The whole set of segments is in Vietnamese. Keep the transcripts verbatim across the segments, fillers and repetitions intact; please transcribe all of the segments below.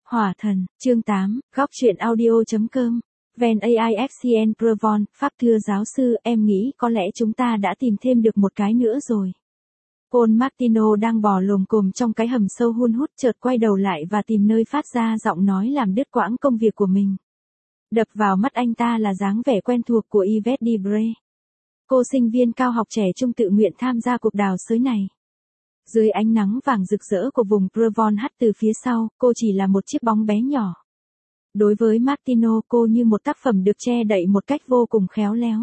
Hỏa thần, chương tám, góc truyện audio.com. Ven a i ép xê en Prevon, Pháp thưa giáo sư, em nghĩ có lẽ chúng ta đã tìm thêm được một cái nữa rồi. Paul Martino đang bò lồm cồm trong cái hầm sâu hun hút, chợt quay đầu lại và tìm nơi phát ra giọng nói làm đứt quãng công việc của mình. Đập vào mắt anh ta là dáng vẻ quen thuộc của Yvette Debre. Cô sinh viên cao học trẻ trung tự nguyện tham gia cuộc đào xới này. Dưới ánh nắng vàng rực rỡ của vùng Prevon hắt từ phía sau, cô chỉ là một chiếc bóng bé nhỏ. Đối với Martino, cô như một tác phẩm được che đậy một cách vô cùng khéo léo.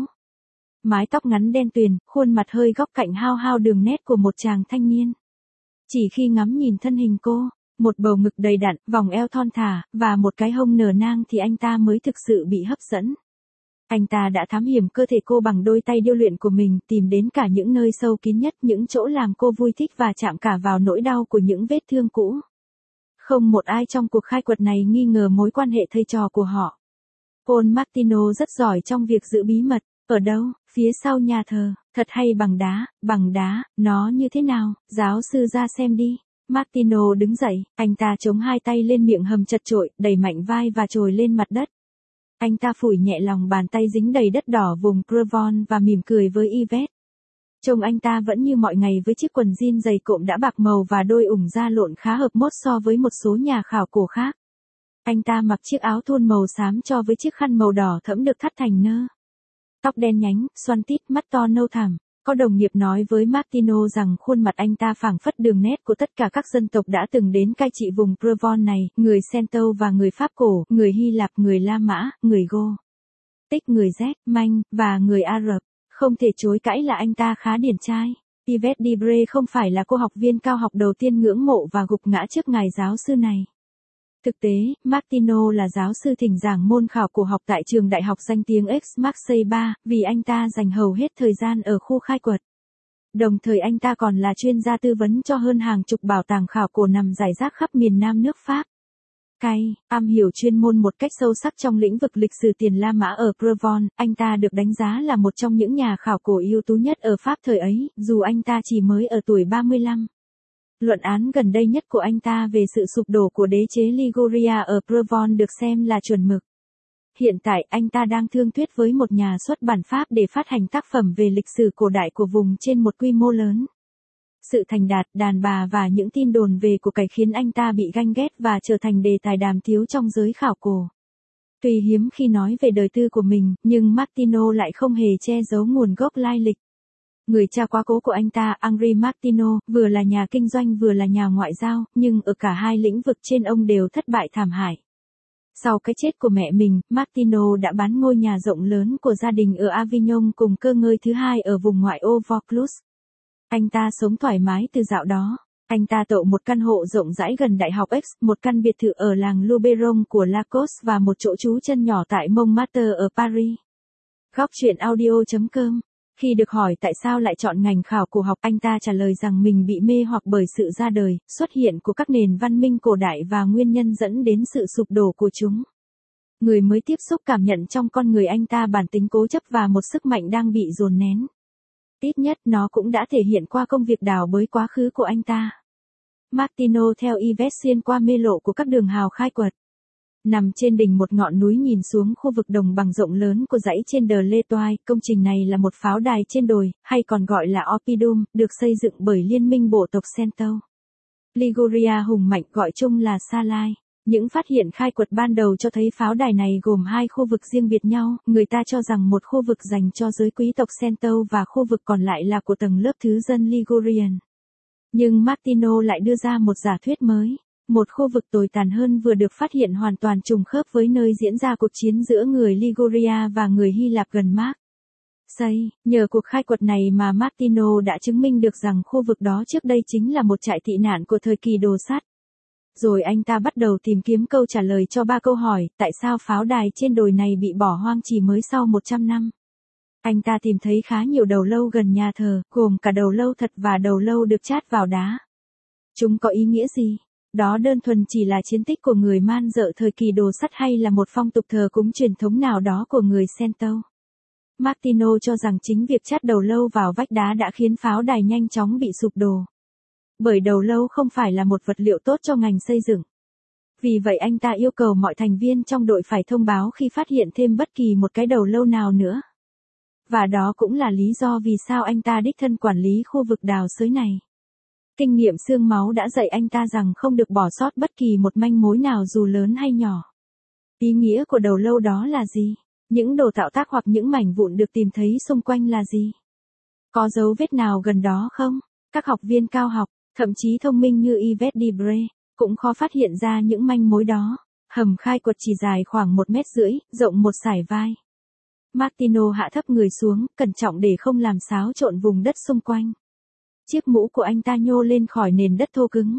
Mái tóc ngắn đen tuyền, khuôn mặt hơi góc cạnh hao hao đường nét của một chàng thanh niên. Chỉ khi ngắm nhìn thân hình cô, một bầu ngực đầy đặn, vòng eo thon thả, và một cái hông nở nang thì anh ta mới thực sự bị hấp dẫn. Anh ta đã thám hiểm cơ thể cô bằng đôi tay điêu luyện của mình, tìm đến cả những nơi sâu kín nhất, những chỗ làm cô vui thích và chạm cả vào nỗi đau của những vết thương cũ. Không một ai trong cuộc khai quật này nghi ngờ mối quan hệ thầy trò của họ. Paul Martino rất giỏi trong việc giữ bí mật. Ở đâu? Phía sau nhà thờ. Thật hay bằng đá? Bằng đá, nó như thế nào? Giáo sư ra xem đi. Martino đứng dậy, anh ta chống hai tay lên miệng hầm chật chội, đẩy mạnh vai và trồi lên mặt đất. Anh ta phủi nhẹ lòng bàn tay dính đầy đất đỏ vùng Prevon và mỉm cười với Yvette. Trông anh ta vẫn như mọi ngày với chiếc quần jean dày cộm đã bạc màu và đôi ủng da lộn khá hợp mốt so với một số nhà khảo cổ khác. Anh ta mặc chiếc áo thun màu xám cho với chiếc khăn màu đỏ thẫm được thắt thành nơ. Tóc đen nhánh, xoăn tít, mắt to nâu thẳm. Có đồng nghiệp nói với Martino rằng khuôn mặt anh ta phảng phất đường nét của tất cả các dân tộc đã từng đến cai trị vùng Prevon này, người Cento và người Pháp cổ, người Hy Lạp, người La Mã, người Gô Tích, người Z, Manh, và người Ả Rập. Không thể chối cãi là anh ta khá điển trai. Yvette Debre không phải là cô học viên cao học đầu tiên ngưỡng mộ và gục ngã trước ngài giáo sư này. Thực tế, Martino là giáo sư thỉnh giảng môn khảo cổ học tại trường đại học danh tiếng Aix-Marseille ba, vì anh ta dành hầu hết thời gian ở khu khai quật. Đồng thời anh ta còn là chuyên gia tư vấn cho hơn hàng chục bảo tàng khảo cổ nằm rải rác khắp miền Nam nước Pháp. Cay, am hiểu chuyên môn một cách sâu sắc trong lĩnh vực lịch sử tiền La Mã ở Prevon, anh ta được đánh giá là một trong những nhà khảo cổ ưu tú nhất ở Pháp thời ấy, dù anh ta chỉ mới ở tuổi ba mươi lăm. Luận án gần đây nhất của anh ta về sự sụp đổ của đế chế Liguria ở Prevon được xem là chuẩn mực. Hiện tại anh ta đang thương thuyết với một nhà xuất bản Pháp để phát hành tác phẩm về lịch sử cổ đại của vùng trên một quy mô lớn. Sự thành đạt, đàn bà và những tin đồn về của cải khiến anh ta bị ganh ghét và trở thành đề tài đàm tiếu trong giới khảo cổ. Tuy hiếm khi nói về đời tư của mình, nhưng Martino lại không hề che giấu nguồn gốc lai lịch. Người cha quá cố của anh ta, Henri Martino, vừa là nhà kinh doanh vừa là nhà ngoại giao, nhưng ở cả hai lĩnh vực trên ông đều thất bại thảm hại. Sau cái chết của mẹ mình, Martino đã bán ngôi nhà rộng lớn của gia đình ở Avignon cùng cơ ngơi thứ hai ở vùng ngoại ô Vaucluse. Anh ta sống thoải mái từ dạo đó. Anh ta tậu một căn hộ rộng rãi gần Đại học Aix, một căn biệt thự ở làng Luberon của Lacoste và một chỗ trú chân nhỏ tại Montmartre ở Paris. Góc truyện audio.com. Khi được hỏi tại sao lại chọn ngành khảo cổ học, anh ta trả lời rằng mình bị mê hoặc bởi sự ra đời, xuất hiện của các nền văn minh cổ đại và nguyên nhân dẫn đến sự sụp đổ của chúng. Người mới tiếp xúc cảm nhận trong con người anh ta bản tính cố chấp và một sức mạnh đang bị dồn nén. Ít nhất nó cũng đã thể hiện qua công việc đào bới quá khứ của anh ta. Martino theo Yvette xuyên qua mê lộ của các đường hào khai quật. Nằm trên đỉnh một ngọn núi nhìn xuống khu vực đồng bằng rộng lớn của dãy trên đờ Lê Toai, công trình này là một pháo đài trên đồi, hay còn gọi là Oppidum, được xây dựng bởi liên minh bộ tộc Cento. Liguria hùng mạnh gọi chung là Salai. Những phát hiện khai quật ban đầu cho thấy pháo đài này gồm hai khu vực riêng biệt nhau, người ta cho rằng một khu vực dành cho giới quý tộc Cento và khu vực còn lại là của tầng lớp thứ dân Ligurian. Nhưng Martino lại đưa ra một giả thuyết mới. Một khu vực tồi tàn hơn vừa được phát hiện hoàn toàn trùng khớp với nơi diễn ra cuộc chiến giữa người Liguria và người Hy Lạp gần Marseille. Nhờ cuộc khai quật này mà Martino đã chứng minh được rằng khu vực đó trước đây chính là một trại tị nạn của thời kỳ đồ sắt. Rồi anh ta bắt đầu tìm kiếm câu trả lời cho ba câu hỏi, tại sao pháo đài trên đồi này bị bỏ hoang chỉ mới sau một trăm năm. Anh ta tìm thấy khá nhiều đầu lâu gần nhà thờ, gồm cả đầu lâu thật và đầu lâu được chát vào đá. Chúng có ý nghĩa gì? Đó đơn thuần chỉ là chiến tích của người man dợ thời kỳ đồ sắt hay là một phong tục thờ cúng truyền thống nào đó của người Cento? Martino cho rằng chính việc chát đầu lâu vào vách đá đã khiến pháo đài nhanh chóng bị sụp đổ. Bởi đầu lâu không phải là một vật liệu tốt cho ngành xây dựng. Vì vậy anh ta yêu cầu mọi thành viên trong đội phải thông báo khi phát hiện thêm bất kỳ một cái đầu lâu nào nữa. Và đó cũng là lý do vì sao anh ta đích thân quản lý khu vực đào xới này. Kinh nghiệm xương máu đã dạy anh ta rằng không được bỏ sót bất kỳ một manh mối nào dù lớn hay nhỏ. Ý nghĩa của đầu lâu đó là gì? Những đồ tạo tác hoặc những mảnh vụn được tìm thấy xung quanh là gì? Có dấu vết nào gần đó không? Các học viên cao học, thậm chí thông minh như Yvette Debre, cũng khó phát hiện ra những manh mối đó. Hầm khai quật chỉ dài khoảng một mét rưỡi, rộng một sải vai. Martino hạ thấp người xuống, cẩn trọng để không làm xáo trộn vùng đất xung quanh. Chiếc mũ của anh ta nhô lên khỏi nền đất thô cứng.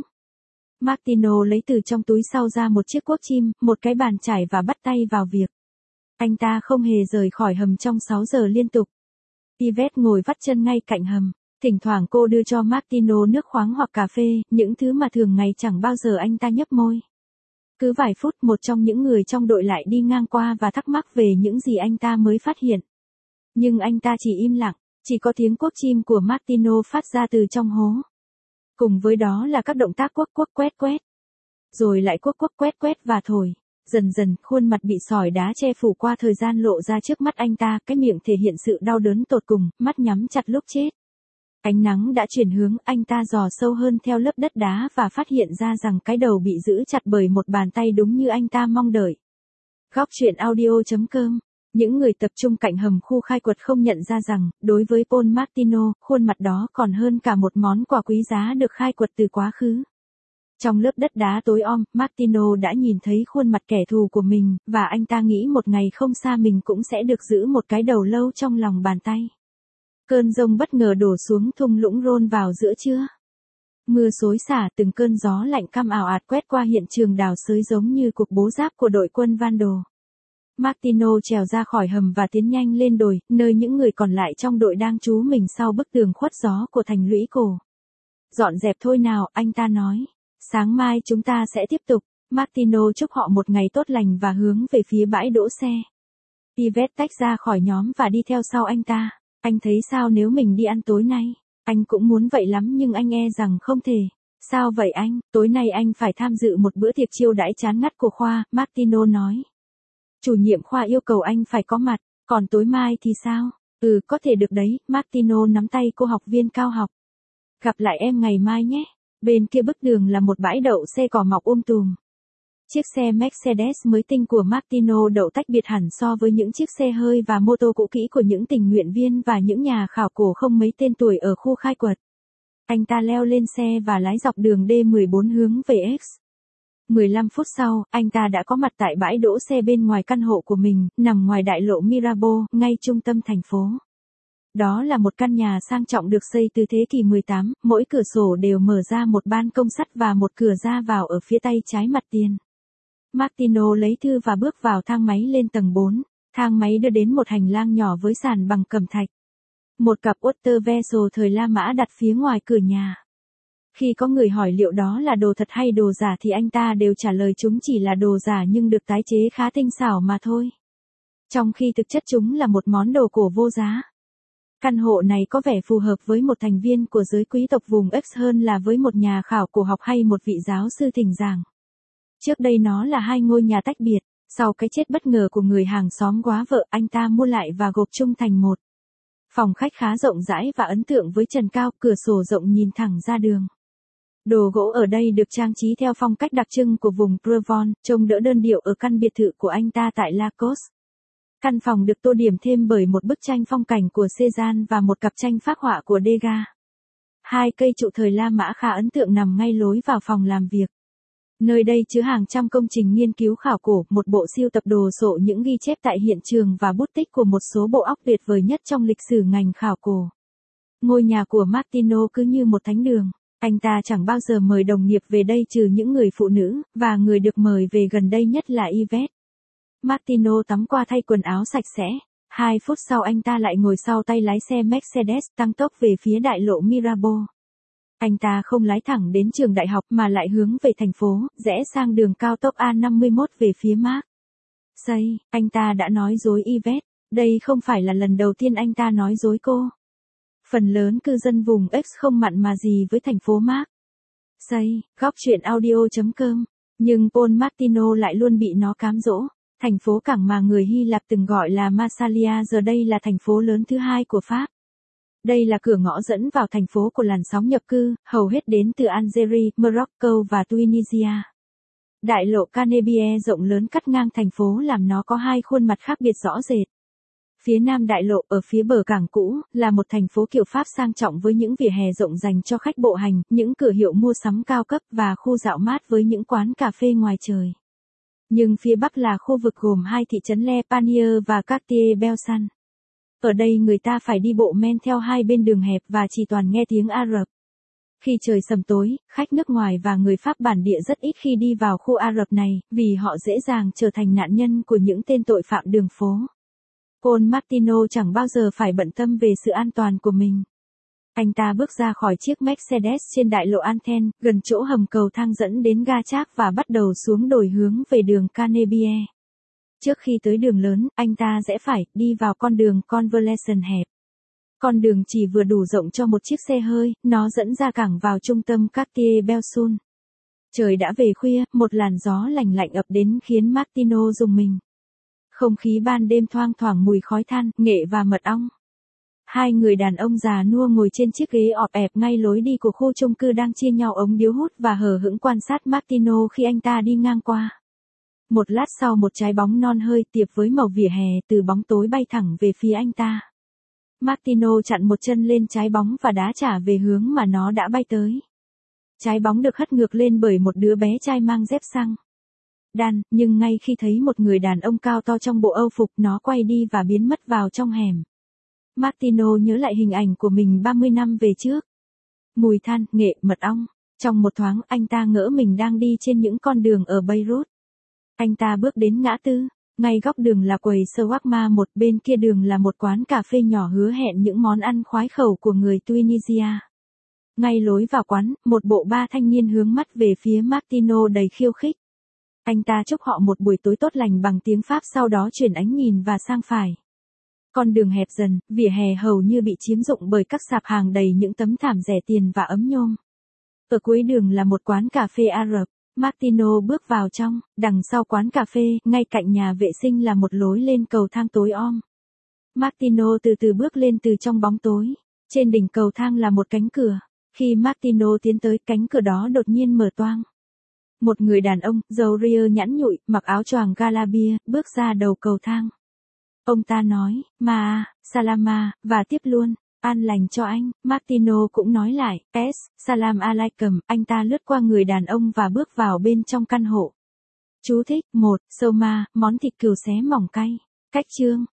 Martino lấy từ trong túi sau ra một chiếc cuốc chim, một cái bàn chải và bắt tay vào việc. Anh ta không hề rời khỏi hầm trong sáu giờ liên tục. Yvette ngồi vắt chân ngay cạnh hầm. Thỉnh thoảng cô đưa cho Martino nước khoáng hoặc cà phê, những thứ mà thường ngày chẳng bao giờ anh ta nhấp môi. Cứ vài phút một trong những người trong đội lại đi ngang qua và thắc mắc về những gì anh ta mới phát hiện. Nhưng anh ta chỉ im lặng, chỉ có tiếng cuốc chim của Martino phát ra từ trong hố. Cùng với đó là các động tác cuốc cuốc quét quét. Rồi lại cuốc cuốc quét quét và thổi. Dần dần, khuôn mặt bị sỏi đá che phủ qua thời gian lộ ra trước mắt anh ta, cái miệng thể hiện sự đau đớn tột cùng, mắt nhắm chặt lúc chết. Ánh nắng đã chuyển hướng, anh ta dò sâu hơn theo lớp đất đá và phát hiện ra rằng cái đầu bị giữ chặt bởi một bàn tay đúng như anh ta mong đợi. Góc truyện audio chấm com. Những người tập trung cạnh hầm khu khai quật không nhận ra rằng, đối với Paul Martino, khuôn mặt đó còn hơn cả một món quà quý giá được khai quật từ quá khứ. Trong lớp đất đá tối om, Martino đã nhìn thấy khuôn mặt kẻ thù của mình, và anh ta nghĩ một ngày không xa mình cũng sẽ được giữ một cái đầu lâu trong lòng bàn tay. Cơn giông bất ngờ đổ xuống thung lũng Rhône vào giữa trưa. Mưa xối xả, từng cơn gió lạnh căm ào ạt quét qua hiện trường đào xới giống như cuộc bố giáp của đội quân Vandal. Martino trèo ra khỏi hầm và tiến nhanh lên đồi, nơi những người còn lại trong đội đang trú mình sau bức tường khuất gió của thành lũy cổ. Dọn dẹp thôi nào, anh ta nói. Sáng mai chúng ta sẽ tiếp tục. Martino chúc họ một ngày tốt lành và hướng về phía bãi đỗ xe. Yvette tách ra khỏi nhóm và đi theo sau anh ta. Anh thấy sao nếu mình đi ăn tối nay? Anh cũng muốn vậy lắm nhưng anh e rằng không thể. Sao vậy anh? Tối nay anh phải tham dự một bữa tiệc chiêu đãi chán ngắt của khoa, Martino nói. Chủ nhiệm khoa yêu cầu anh phải có mặt, còn tối mai thì sao? Ừ, có thể được đấy, Martino nắm tay cô học viên cao học. Gặp lại em ngày mai nhé. Bên kia bức tường là một bãi đậu xe cỏ mọc um tùm. Chiếc xe Mercedes mới tinh của Martino đậu tách biệt hẳn so với những chiếc xe hơi và mô tô cũ kỹ của những tình nguyện viên và những nhà khảo cổ không mấy tên tuổi ở khu khai quật. Anh ta leo lên xe và lái dọc đường D mười bốn hướng về X. mười lăm phút sau, anh ta đã có mặt tại bãi đỗ xe bên ngoài căn hộ của mình, nằm ngoài đại lộ Mirabeau, ngay trung tâm thành phố. Đó là một căn nhà sang trọng được xây từ thế kỷ mười tám, mỗi cửa sổ đều mở ra một ban công sắt và một cửa ra vào ở phía tay trái mặt tiền. Martino lấy thư và bước vào thang máy lên tầng bốn. Thang máy đưa đến một hành lang nhỏ với sàn bằng cẩm thạch. Một cặp Walter Vessel thời La Mã đặt phía ngoài cửa nhà. Khi có người hỏi liệu đó là đồ thật hay đồ giả thì anh ta đều trả lời chúng chỉ là đồ giả nhưng được tái chế khá tinh xảo mà thôi. Trong khi thực chất chúng là một món đồ cổ vô giá. Căn hộ này có vẻ phù hợp với một thành viên của giới quý tộc vùng X hơn là với một nhà khảo cổ học hay một vị giáo sư thỉnh giảng. Trước đây nó là hai ngôi nhà tách biệt, sau cái chết bất ngờ của người hàng xóm góa vợ anh ta mua lại và gộp chung thành một. Phòng khách khá rộng rãi và ấn tượng với trần cao, cửa sổ rộng nhìn thẳng ra đường. Đồ gỗ ở đây được trang trí theo phong cách đặc trưng của vùng Provence, trông đỡ đơn điệu ở căn biệt thự của anh ta tại Lacoste. Căn phòng được tô điểm thêm bởi một bức tranh phong cảnh của Cézanne và một cặp tranh phác họa của Degas. Hai cây trụ thời La Mã khá ấn tượng nằm ngay lối vào phòng làm việc. Nơi đây chứa hàng trăm công trình nghiên cứu khảo cổ, một bộ sưu tập đồ sộ những ghi chép tại hiện trường và bút tích của một số bộ óc tuyệt vời nhất trong lịch sử ngành khảo cổ. Ngôi nhà của Martino cứ như một thánh đường. Anh ta chẳng bao giờ mời đồng nghiệp về đây trừ những người phụ nữ, và người được mời về gần đây nhất là Yvette. Martino tắm qua thay quần áo sạch sẽ. Hai phút sau anh ta lại ngồi sau tay lái xe Mercedes tăng tốc về phía đại lộ Mirabeau. Anh ta không lái thẳng đến trường đại học mà lại hướng về thành phố, rẽ sang đường cao tốc A năm mươi mốt về phía Marseille. Anh ta đã nói dối Yvette. Đây không phải là lần đầu tiên anh ta nói dối cô. Phần lớn cư dân vùng X không mặn mà gì với thành phố Marseille. Góc truyện audio chấm com Nhưng Paul Martino lại luôn bị nó cám dỗ. Thành phố cảng mà người Hy Lạp từng gọi là Massalia giờ đây là thành phố lớn thứ hai của Pháp. Đây là cửa ngõ dẫn vào thành phố của làn sóng nhập cư, hầu hết đến từ Algeria, Morocco và Tunisia. Đại lộ Canebie rộng lớn cắt ngang thành phố làm nó có hai khuôn mặt khác biệt rõ rệt. Phía nam đại lộ ở phía bờ cảng cũ là một thành phố kiểu Pháp sang trọng với những vỉa hè rộng dành cho khách bộ hành, những cửa hiệu mua sắm cao cấp và khu dạo mát với những quán cà phê ngoài trời. Nhưng phía bắc là khu vực gồm hai thị trấn Le Panier và Cartier-Belsan. Ở đây người ta phải đi bộ men theo hai bên đường hẹp và chỉ toàn nghe tiếng Ả Rập. Khi trời sầm tối, khách nước ngoài và người Pháp bản địa rất ít khi đi vào khu Ả Rập này, vì họ dễ dàng trở thành nạn nhân của những tên tội phạm đường phố. Paul Martino chẳng bao giờ phải bận tâm về sự an toàn của mình. Anh ta bước ra khỏi chiếc Mercedes trên đại lộ Antenne, gần chỗ hầm cầu thang dẫn đến ga Chartres và bắt đầu xuống đồi hướng về đường Canebie. Trước khi tới đường lớn, anh ta rẽ phải, đi vào con đường Convalescent hẹp. Con đường chỉ vừa đủ rộng cho một chiếc xe hơi, nó dẫn ra cảng vào trung tâm Cartier-Belsun. Trời đã về khuya, một làn gió lành lạnh ập đến khiến Martino rùng mình. Không khí ban đêm thoang thoảng mùi khói than, nghệ và mật ong. Hai người đàn ông già nua ngồi trên chiếc ghế ọp ẹp ngay lối đi của khu chung cư đang chia nhau ống điếu hút và hờ hững quan sát Martino khi anh ta đi ngang qua. Một lát sau một trái bóng non hơi tiệp với màu vỉa hè từ bóng tối bay thẳng về phía anh ta. Martino chặn một chân lên trái bóng và đá trả về hướng mà nó đã bay tới. Trái bóng được hất ngược lên bởi một đứa bé trai mang dép xăng đan, nhưng ngay khi thấy một người đàn ông cao to trong bộ âu phục nó quay đi và biến mất vào trong hẻm. Martino nhớ lại hình ảnh của mình ba mươi năm về trước. Mùi than, nghệ, mật ong. Trong một thoáng anh ta ngỡ mình đang đi trên những con đường ở Beirut. Anh ta bước đến ngã tư. Ngay góc đường là quầy shawarma, một bên kia đường là một quán cà phê nhỏ hứa hẹn những món ăn khoái khẩu của người Tunisia. Ngay lối vào quán, một bộ ba thanh niên hướng mắt về phía Martino đầy khiêu khích. Anh ta chúc họ một buổi tối tốt lành bằng tiếng Pháp, sau đó chuyển ánh nhìn và sang phải. Con đường hẹp dần, vỉa hè hầu như bị chiếm dụng bởi các sạp hàng đầy những tấm thảm rẻ tiền và ấm nhôm. Ở cuối đường là một quán cà phê Ả Rập. Martino bước vào trong, đằng sau quán cà phê, ngay cạnh nhà vệ sinh là một lối lên cầu thang tối om. Martino từ từ bước lên từ trong bóng tối. Trên đỉnh cầu thang là một cánh cửa. Khi Martino tiến tới, cánh cửa đó đột nhiên mở toang. Một người đàn ông, râu ria nhẵn nhụi, mặc áo choàng Galabia, bước ra đầu cầu thang. Ông ta nói, Ma, Salama, và tiếp luôn, an lành cho anh. Martino cũng nói lại, S, Salam alaikum. Anh ta lướt qua người đàn ông và bước vào bên trong căn hộ. Chú thích, một, Soma, món thịt cừu xé mỏng cay. Cách chương.